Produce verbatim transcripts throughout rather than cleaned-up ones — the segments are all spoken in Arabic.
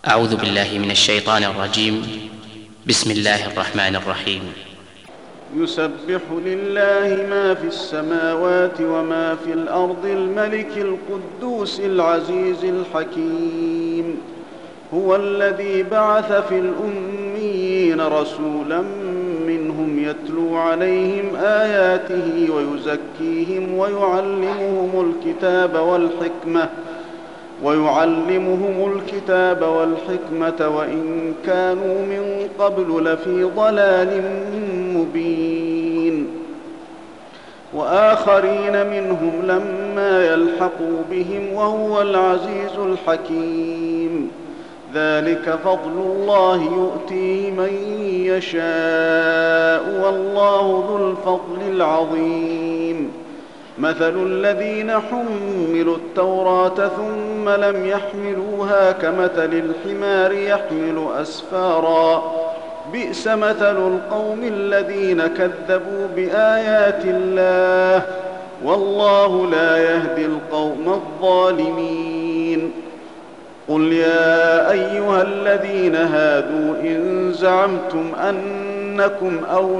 أعوذ بالله من الشيطان الرجيم. بسم الله الرحمن الرحيم. يسبح لله ما في السماوات وما في الأرض الملك القدوس العزيز الحكيم. هو الذي بعث في الأميين رسولا منهم يتلو عليهم آياته ويزكيهم ويعلمهم الكتاب والحكمة ويعلمهم الكتاب والحكمة وإن كانوا من قبل لفي ضلال مبين. وآخرين منهم لما يلحقوا بهم وهو العزيز الحكيم. ذلك فضل الله يؤتيه من يشاء والله ذو الفضل العظيم. مثل الذين حملوا التوراة ثم لم يحملوها كمثل الحمار يحمل أسفارا بئس مثل القوم الذين كذبوا بآيات الله والله لا يهدي القوم الظالمين. قل يا أيها الذين هادوا إن زعمتم أنكم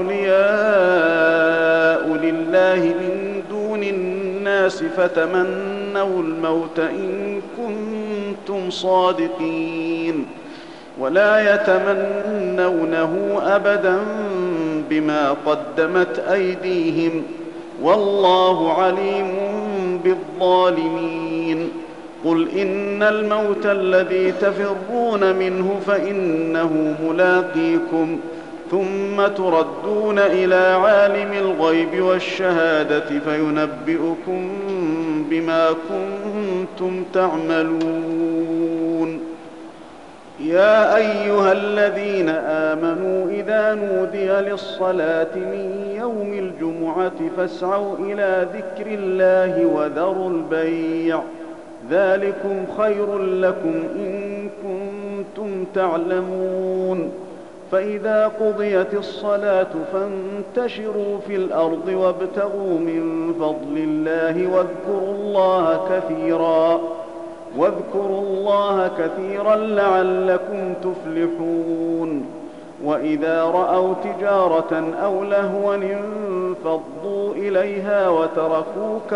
أولياء لله من دون الناس فتمنوا الموت إن كنتم صادقين ولا يتمنونه أبدا بما قدمت أيديهم والله عليم بالظالمين. قل إن الموت الذي تفرون منه فإنه ملاقيكم ثم تردون إلى عالم الغيب والشهادة فينبئكم بما كنتم تعملون. يا أيها الذين آمنوا إذا نودي للصلاة من يوم الجمعة فاسعوا إلى ذكر الله وذروا البيع ذلكم خير لكم إن كنتم تعلمون. فإذا قضيت الصلاة فانتشروا في الأرض وابتغوا من فضل الله واذكروا الله كثيرا واذكروا الله كثيرا لعلكم تفلحون. وإذا رأوا تجارة أو لهوا انفضوا إليها وتركوك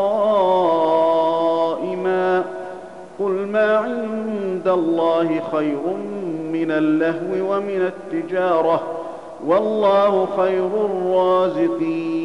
قائما قل ما عند الله خير من اللهو ومن التجارة والله خير الرازقين.